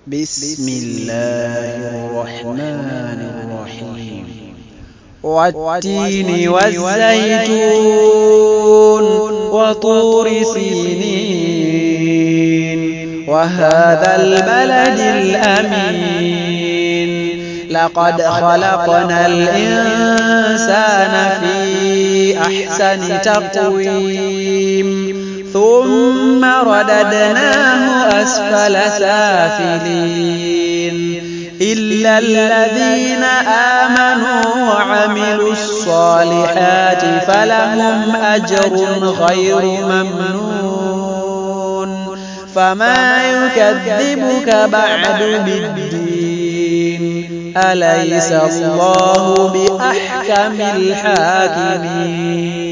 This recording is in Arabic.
بسم الله الرحمن الرحيم والتين والزيتون وطور سينين وهذا البلد الأمين لقد خلقنا الإنسان في أحسن تقويم ثم رددناه أسفل سافلين إلا الذين آمنوا وعملوا الصالحات فلهم أجر غير ممنون فما يكذبك بعد بالدين أليس الله بأحكم الحاكمين